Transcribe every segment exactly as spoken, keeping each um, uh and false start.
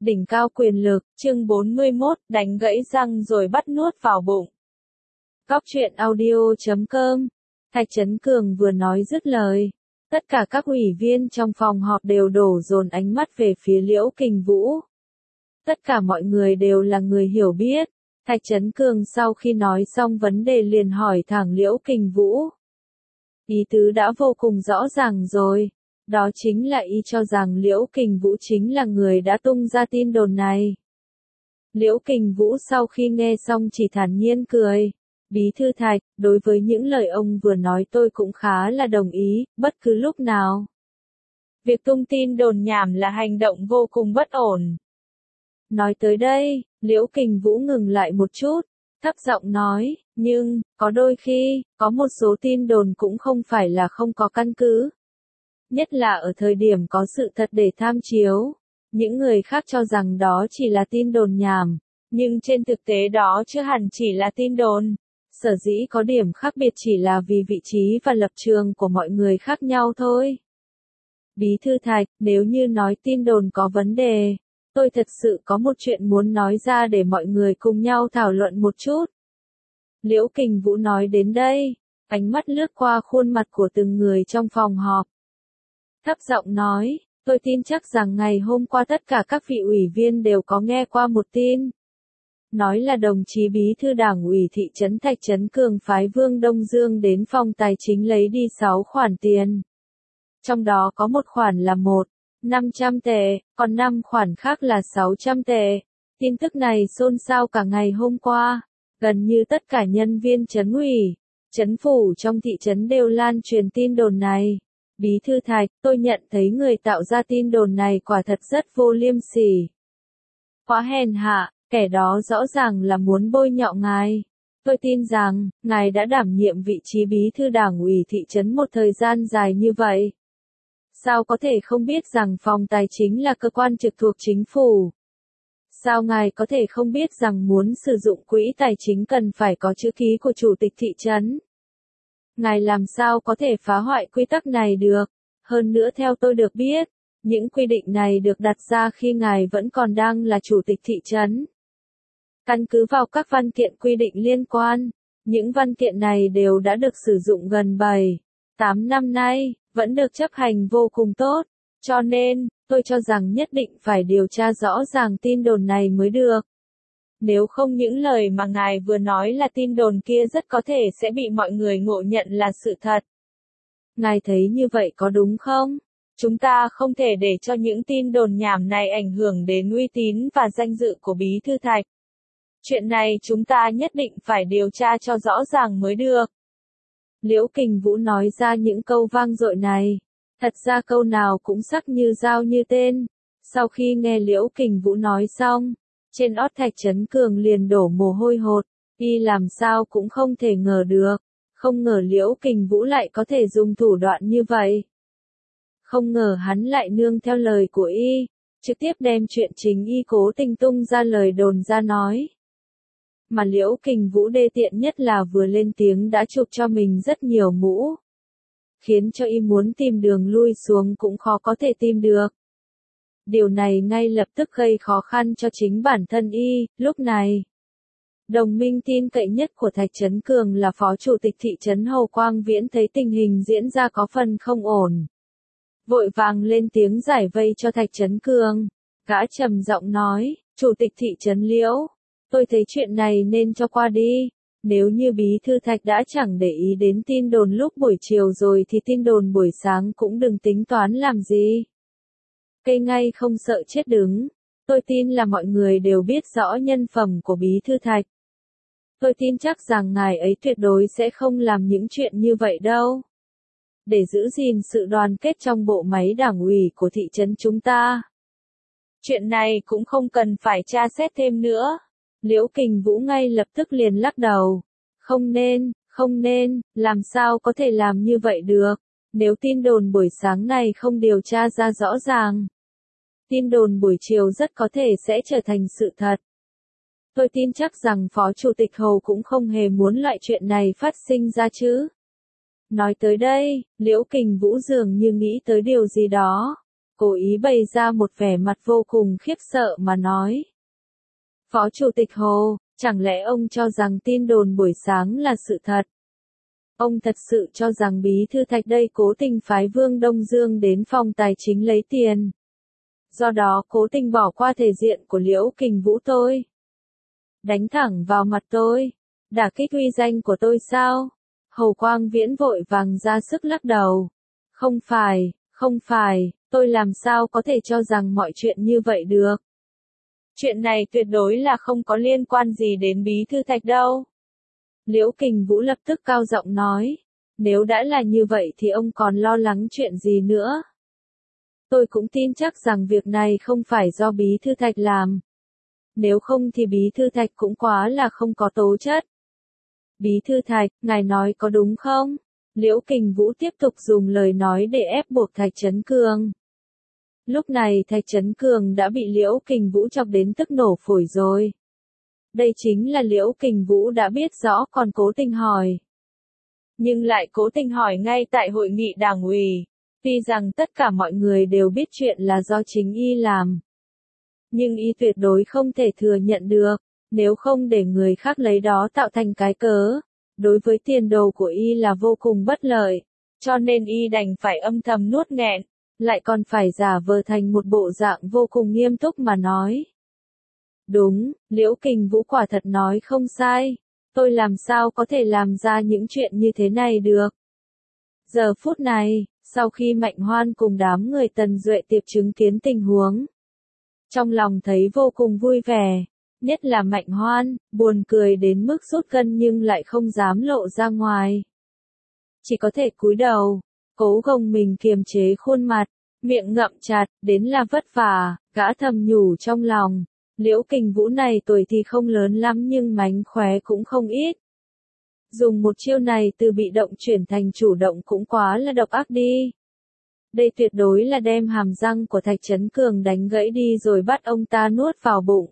Đỉnh cao quyền lực, chương bốn mươi mốt, đánh gãy răng rồi bắt nuốt vào bụng. Góc truyện audio chấm com. Thạch Chấn Cường vừa nói dứt lời. Tất cả các ủy viên trong phòng họp đều đổ dồn ánh mắt về phía Liễu Kình Vũ. Tất cả mọi người đều là người hiểu biết. Thạch Chấn Cường sau khi nói xong vấn đề liền hỏi thẳng Liễu Kình Vũ. Ý tứ đã vô cùng rõ ràng rồi. Đó chính là y cho rằng Liễu Kình Vũ chính là người đã tung ra tin đồn này. Liễu Kình Vũ sau khi nghe xong chỉ thản nhiên cười. Bí thư Thạch, đối với những lời ông vừa nói tôi cũng khá là đồng ý, bất cứ lúc nào. Việc tung tin đồn nhảm là hành động vô cùng bất ổn. Nói tới đây, Liễu Kình Vũ ngừng lại một chút, thấp giọng nói, nhưng, có đôi khi, có một số tin đồn cũng không phải là không có căn cứ. Nhất là ở thời điểm có sự thật để tham chiếu. Những người khác cho rằng đó chỉ là tin đồn nhảm, nhưng trên thực tế đó chưa hẳn chỉ là tin đồn. Sở dĩ có điểm khác biệt chỉ là vì vị trí và lập trường của mọi người khác nhau thôi. Bí thư Thạch, nếu như nói tin đồn có vấn đề, tôi thật sự có một chuyện muốn nói ra để mọi người cùng nhau thảo luận một chút. Liễu Kình Vũ nói đến đây, ánh mắt lướt qua khuôn mặt của từng người trong phòng họp. Thấp giọng nói, tôi tin chắc rằng ngày hôm qua tất cả các vị ủy viên đều có nghe qua một tin. Nói là đồng chí bí thư đảng ủy thị trấn Thạch Chấn Cường phái Vương Đông Dương đến phòng tài chính lấy đi sáu khoản tiền. Trong đó có một khoản là một, năm trăm tệ, còn năm khoản khác là sáu trăm tệ. Tin tức này xôn xao cả ngày hôm qua. Gần như tất cả nhân viên trấn ủy, trấn phủ trong thị trấn đều lan truyền tin đồn này. Bí thư Thạch, tôi nhận thấy người tạo ra tin đồn này quả thật rất vô liêm sỉ. Quá hèn hạ, kẻ đó rõ ràng là muốn bôi nhọ ngài. Tôi tin rằng, ngài đã đảm nhiệm vị trí bí thư đảng ủy thị trấn một thời gian dài như vậy. Sao có thể không biết rằng phòng tài chính là cơ quan trực thuộc chính phủ? Sao ngài có thể không biết rằng muốn sử dụng quỹ tài chính cần phải có chữ ký của chủ tịch thị trấn? Ngài làm sao có thể phá hoại quy tắc này được? Hơn nữa theo tôi được biết, những quy định này được đặt ra khi ngài vẫn còn đang là chủ tịch thị trấn. Căn cứ vào các văn kiện quy định liên quan, những văn kiện này đều đã được sử dụng gần bảy, tám năm nay, vẫn được chấp hành vô cùng tốt. Cho nên, tôi cho rằng nhất định phải điều tra rõ ràng tin đồn này mới được. Nếu không những lời mà ngài vừa nói là tin đồn kia rất có thể sẽ bị mọi người ngộ nhận là sự thật. Ngài thấy như vậy có đúng không? Chúng ta không thể để cho những tin đồn nhảm này ảnh hưởng đến uy tín và danh dự của Bí thư Thạch. Chuyện này chúng ta nhất định phải điều tra cho rõ ràng mới được. Liễu Kình Vũ nói ra những câu vang dội này. Thật ra câu nào cũng sắc như dao như tên. Sau khi nghe Liễu Kình Vũ nói xong, trên ót Thạch Chấn Cường liền đổ mồ hôi hột, y làm sao cũng không thể ngờ được, không ngờ Liễu Kình Vũ lại có thể dùng thủ đoạn như vậy. Không ngờ hắn lại nương theo lời của y, trực tiếp đem chuyện chính y cố tình tung ra lời đồn ra nói. Mà Liễu Kình Vũ đê tiện nhất là vừa lên tiếng đã chụp cho mình rất nhiều mũ, khiến cho y muốn tìm đường lui xuống cũng khó có thể tìm được. Điều này ngay lập tức gây khó khăn cho chính bản thân y, lúc này. Đồng minh tin cậy nhất của Thạch Chấn Cường là Phó Chủ tịch thị trấn Hồ Quang Viễn thấy tình hình diễn ra có phần không ổn. Vội vàng lên tiếng giải vây cho Thạch Chấn Cường. Gã trầm giọng nói, Chủ tịch thị trấn Liễu, tôi thấy chuyện này nên cho qua đi. Nếu như Bí thư Thạch đã chẳng để ý đến tin đồn lúc buổi chiều rồi thì tin đồn buổi sáng cũng đừng tính toán làm gì. Cây ngay không sợ chết đứng. Tôi tin là mọi người đều biết rõ nhân phẩm của Bí thư Thạch. Tôi tin chắc rằng ngài ấy tuyệt đối sẽ không làm những chuyện như vậy đâu. Để giữ gìn sự đoàn kết trong bộ máy đảng ủy của thị trấn chúng ta. Chuyện này cũng không cần phải tra xét thêm nữa. Liễu Kình Vũ ngay lập tức liền lắc đầu. Không nên, không nên, làm sao có thể làm như vậy được. Nếu tin đồn buổi sáng này không điều tra ra rõ ràng, tin đồn buổi chiều rất có thể sẽ trở thành sự thật. Tôi tin chắc rằng Phó Chủ tịch Hồ cũng không hề muốn loại chuyện này phát sinh ra chứ. Nói tới đây, Liễu Kình Vũ dường như nghĩ tới điều gì đó. cố ý bày ra một vẻ mặt vô cùng khiếp sợ mà nói. Phó Chủ tịch Hồ, chẳng lẽ ông cho rằng tin đồn buổi sáng là sự thật? Ông thật sự cho rằng Bí thư Thạch đây cố tình phái Vương Đông Dương đến phòng tài chính lấy tiền. Do đó cố tình bỏ qua thể diện của Liễu Kình Vũ tôi. Đánh thẳng vào mặt tôi. Đả kích uy danh của tôi sao? Hồ Quang Viễn vội vàng ra sức lắc đầu. Không phải, không phải, tôi làm sao có thể cho rằng mọi chuyện như vậy được. Chuyện này tuyệt đối là không có liên quan gì đến Bí thư Thạch đâu. Liễu Kình Vũ lập tức cao giọng nói. Nếu đã là như vậy thì ông còn lo lắng chuyện gì nữa? Tôi cũng tin chắc rằng việc này không phải do Bí thư Thạch làm. Nếu không thì Bí thư Thạch cũng quá là không có tố chất. Bí thư Thạch, ngài nói có đúng không? Liễu Kình Vũ tiếp tục dùng lời nói để ép buộc Thạch Chấn Cường. Lúc này Thạch Chấn Cường đã bị Liễu Kình Vũ chọc đến tức nổ phổi rồi. Đây chính là Liễu Kình Vũ đã biết rõ còn cố tình hỏi. Nhưng lại cố tình hỏi ngay tại hội nghị đảng ủy. Tuy rằng tất cả mọi người đều biết chuyện là do chính y làm. Nhưng y tuyệt đối không thể thừa nhận được, nếu không để người khác lấy đó tạo thành cái cớ. Đối với tiền đồ của y là vô cùng bất lợi, cho nên y đành phải âm thầm nuốt nghẹn, lại còn phải giả vờ thành một bộ dạng vô cùng nghiêm túc mà nói. Đúng, Liễu Kình Vũ quả thật nói không sai, tôi làm sao có thể làm ra những chuyện như thế này được. Giờ phút này, sau khi Mạnh Hoan cùng đám người Tần Duệ Tiệp chứng kiến tình huống, trong lòng thấy vô cùng vui vẻ. Nhất là Mạnh Hoan, buồn cười đến mức sút cân nhưng lại không dám lộ ra ngoài. Chỉ có thể cúi đầu, cố gồng mình kiềm chế khuôn mặt, miệng ngậm chặt, đến là vất vả, gã thầm nhủ trong lòng. Liễu Kình Vũ này tuổi thì không lớn lắm nhưng mánh khóe cũng không ít. Dùng một chiêu này từ bị động chuyển thành chủ động cũng quá là độc ác đi. Đây tuyệt đối là đem hàm răng của Thạch Chấn Cường đánh gãy đi rồi bắt ông ta nuốt vào bụng.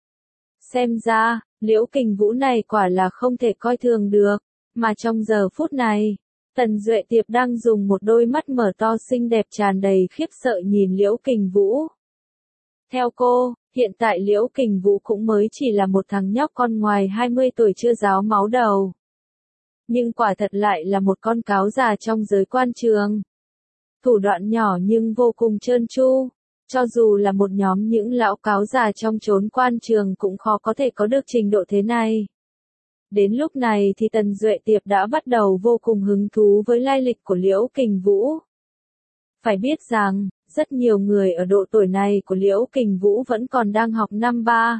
Xem ra, Liễu Kình Vũ này quả là không thể coi thường được, mà trong giờ phút này, Tần Duệ Tiệp đang dùng một đôi mắt mở to xinh đẹp tràn đầy khiếp sợ nhìn Liễu Kình Vũ. Theo cô, hiện tại Liễu Kình Vũ cũng mới chỉ là một thằng nhóc con ngoài hai mươi tuổi chưa ráo máu đầu. Nhưng quả thật lại là một con cáo già trong giới quan trường. Thủ đoạn nhỏ nhưng vô cùng trơn tru. Cho dù là một nhóm những lão cáo già trong chốn quan trường cũng khó có thể có được trình độ thế này. Đến lúc này thì Tần Duệ Tiệp đã bắt đầu vô cùng hứng thú với lai lịch của Liễu Kình Vũ. Phải biết rằng, rất nhiều người ở độ tuổi này của Liễu Kình Vũ vẫn còn đang học năm ba,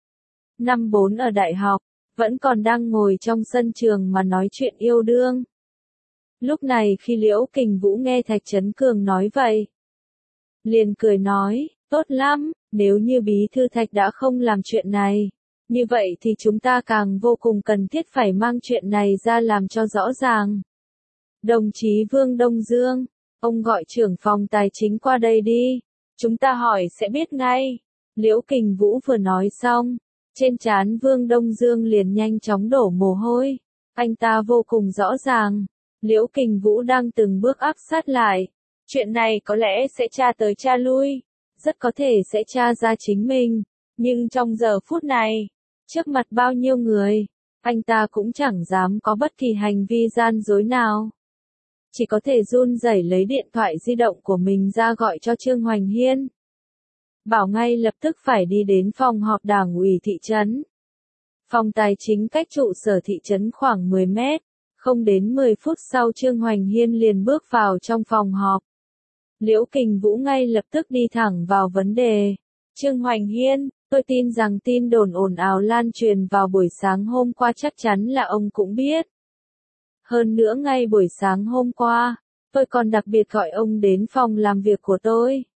năm bốn ở đại học, vẫn còn đang ngồi trong sân trường mà nói chuyện yêu đương. Lúc này khi Liễu Kình Vũ nghe Thạch Chấn Cường nói vậy, liền cười nói, tốt lắm, nếu như Bí thư Thạch đã không làm chuyện này, như vậy thì chúng ta càng vô cùng cần thiết phải mang chuyện này ra làm cho rõ ràng. Đồng chí Vương Đông Dương, ông gọi trưởng phòng tài chính qua đây đi, chúng ta hỏi sẽ biết ngay. Liễu Kình Vũ vừa nói xong, trên trán Vương Đông Dương liền nhanh chóng đổ mồ hôi, anh ta vô cùng rõ ràng, Liễu Kình Vũ đang từng bước áp sát lại. Chuyện này có lẽ sẽ tra tới tra lui, rất có thể sẽ tra ra chính mình, nhưng trong giờ phút này, trước mặt bao nhiêu người, anh ta cũng chẳng dám có bất kỳ hành vi gian dối nào. Chỉ có thể run rẩy lấy điện thoại di động của mình ra gọi cho Trương Hoành Hiên. Bảo ngay lập tức phải đi đến phòng họp đảng ủy thị trấn. Phòng tài chính cách trụ sở thị trấn khoảng mười mét, không đến mười phút sau Trương Hoành Hiên liền bước vào trong phòng họp. Liễu Kình Vũ ngay lập tức đi thẳng vào vấn đề. Trương Hoành Hiên, tôi tin rằng tin đồn ồn ào lan truyền vào buổi sáng hôm qua chắc chắn là ông cũng biết. Hơn nữa ngay buổi sáng hôm qua, tôi còn đặc biệt gọi ông đến phòng làm việc của tôi.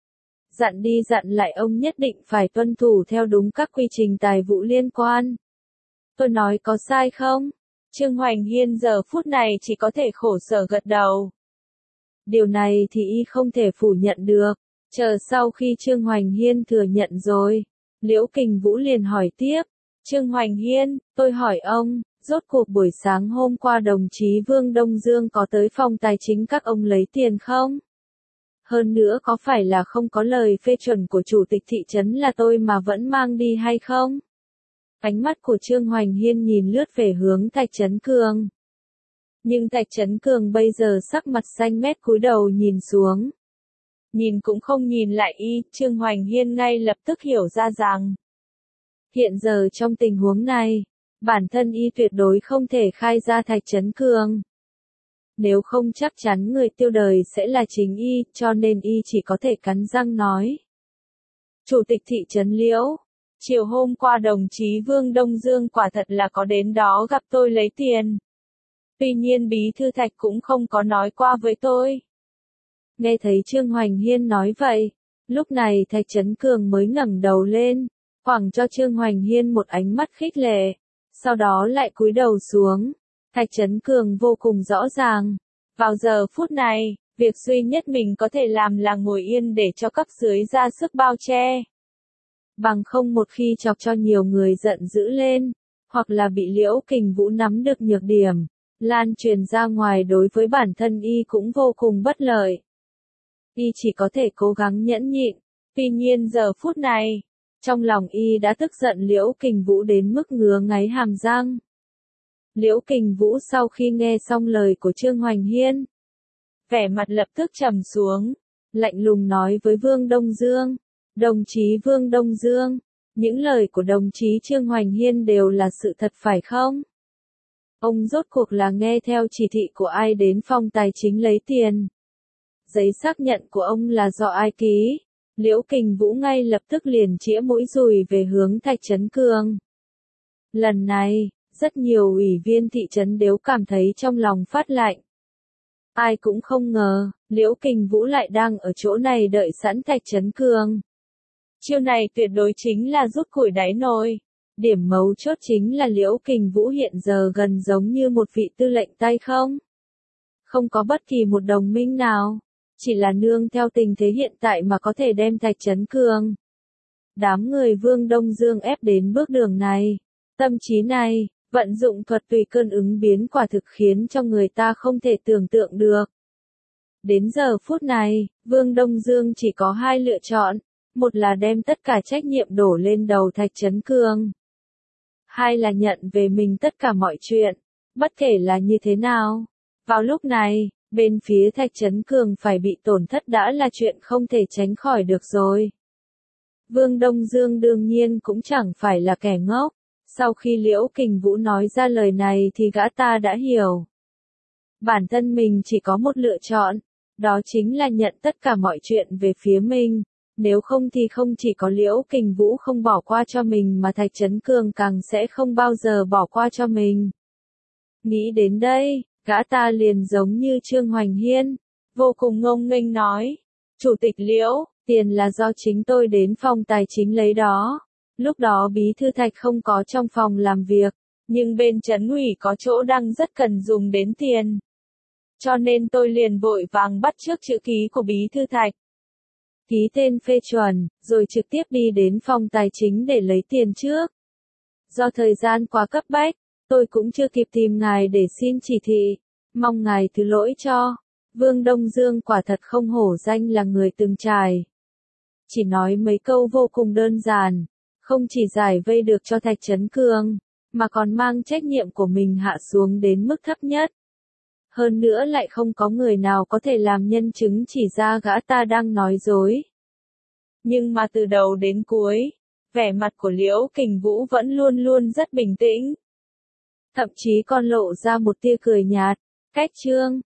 Dặn đi dặn lại ông nhất định phải tuân thủ theo đúng các quy trình tài vụ liên quan. Tôi nói có sai không? Trương Hoành Hiên giờ phút này chỉ có thể khổ sở gật đầu. Điều này thì y không thể phủ nhận được. Chờ sau khi Trương Hoành Hiên thừa nhận rồi, Liễu Kình Vũ liền hỏi tiếp. Trương Hoành Hiên, tôi hỏi ông, rốt cuộc buổi sáng hôm qua đồng chí Vương Đông Dương có tới phòng tài chính các ông lấy tiền không? Hơn nữa có phải là không có lời phê chuẩn của chủ tịch thị trấn là tôi mà vẫn mang đi hay không? Ánh mắt của Trương Hoành Hiên nhìn lướt về hướng Thạch Chấn Cường. Nhưng Thạch Chấn Cường bây giờ sắc mặt xanh mét cúi đầu nhìn xuống. Nhìn cũng không nhìn lại y, Trương Hoành Hiên ngay lập tức hiểu ra rằng. Hiện giờ trong tình huống này, bản thân y tuyệt đối không thể khai ra Thạch Chấn Cường. Nếu không chắc chắn người tiêu đời sẽ là chính y, cho nên y chỉ có thể cắn răng nói. Chủ tịch thị trấn Liễu, chiều hôm qua đồng chí Vương Đông Dương quả thật là có đến đó gặp tôi lấy tiền. Tuy nhiên bí thư Thạch cũng không có nói qua với tôi. Nghe thấy Trương Hoành Hiên nói vậy, lúc này Thạch Chấn Cường mới ngẩng đầu lên, quẳng cho Trương Hoành Hiên một ánh mắt khích lệ, sau đó lại cúi đầu xuống. Thạch Chấn Cường vô cùng rõ ràng, vào giờ phút này, việc duy nhất mình có thể làm là ngồi yên để cho cấp dưới ra sức bao che. Bằng không một khi chọc cho nhiều người giận dữ lên, hoặc là bị Liễu Kình Vũ nắm được nhược điểm, lan truyền ra ngoài đối với bản thân y cũng vô cùng bất lợi. Y chỉ có thể cố gắng nhẫn nhịn, tuy nhiên giờ phút này, trong lòng y đã tức giận Liễu Kình Vũ đến mức ngứa ngáy hàm răng. Liễu Kình Vũ sau khi nghe xong lời của Trương Hoành Hiên, vẻ mặt lập tức trầm xuống, lạnh lùng nói với Vương Đông Dương, đồng chí Vương Đông Dương, những lời của đồng chí Trương Hoành Hiên đều là sự thật phải không? Ông rốt cuộc là nghe theo chỉ thị của ai đến phòng tài chính lấy tiền? Giấy xác nhận của ông là do ai ký? Liễu Kình Vũ ngay lập tức liền chĩa mũi dùi về hướng Thạch Chấn Cường. Lần này, rất nhiều ủy viên thị trấn đều cảm thấy trong lòng phát lạnh. Ai cũng không ngờ, Liễu Kình Vũ lại đang ở chỗ này đợi sẵn Thạch Chấn Cường. Chiêu này tuyệt đối chính là rút củi đáy nồi. Điểm mấu chốt chính là Liễu Kình Vũ hiện giờ gần giống như một vị tư lệnh tay không. Không có bất kỳ một đồng minh nào, chỉ là nương theo tình thế hiện tại mà có thể đem Thạch Chấn Cường. Đám người Vương Đông Dương ép đến bước đường này, tâm trí này, vận dụng thuật tùy cơn ứng biến quả thực khiến cho người ta không thể tưởng tượng được. Đến giờ phút này, Vương Đông Dương chỉ có hai lựa chọn, một là đem tất cả trách nhiệm đổ lên đầu Thạch Chấn Cường. Hai là nhận về mình tất cả mọi chuyện, bất kể là như thế nào. Vào lúc này, bên phía Thạch Chấn Cường phải bị tổn thất đã là chuyện không thể tránh khỏi được rồi. Vương Đông Dương đương nhiên cũng chẳng phải là kẻ ngốc. Sau khi Liễu Kình Vũ nói ra lời này thì gã ta đã hiểu. Bản thân mình chỉ có một lựa chọn, đó chính là nhận tất cả mọi chuyện về phía mình, nếu không thì không chỉ có Liễu Kình Vũ không bỏ qua cho mình mà Thạch Chấn Cường càng sẽ không bao giờ bỏ qua cho mình. Nghĩ đến đây, gã ta liền giống như Trương Hoành Hiên, vô cùng ngông nghênh nói, Chủ tịch Liễu, tiền là do chính tôi đến phòng tài chính lấy đó. Lúc đó bí thư Thạch không có trong phòng làm việc, nhưng bên trấn ủy có chỗ đang rất cần dùng đến tiền. Cho nên tôi liền vội vàng bắt chước chữ ký của bí thư Thạch. Ký tên phê chuẩn, rồi trực tiếp đi đến phòng tài chính để lấy tiền trước. Do thời gian quá cấp bách, tôi cũng chưa kịp tìm ngài để xin chỉ thị, mong ngài thứ lỗi cho. Vương Đông Dương quả thật không hổ danh là người từng trải. Chỉ nói mấy câu vô cùng đơn giản. Không chỉ giải vây được cho Thạch Chấn Cường, mà còn mang trách nhiệm của mình hạ xuống đến mức thấp nhất. Hơn nữa lại không có người nào có thể làm nhân chứng chỉ ra gã ta đang nói dối. Nhưng mà từ đầu đến cuối, vẻ mặt của Liễu Kình Vũ vẫn luôn luôn rất bình tĩnh. Thậm chí còn lộ ra một tia cười nhạt, cách Trương,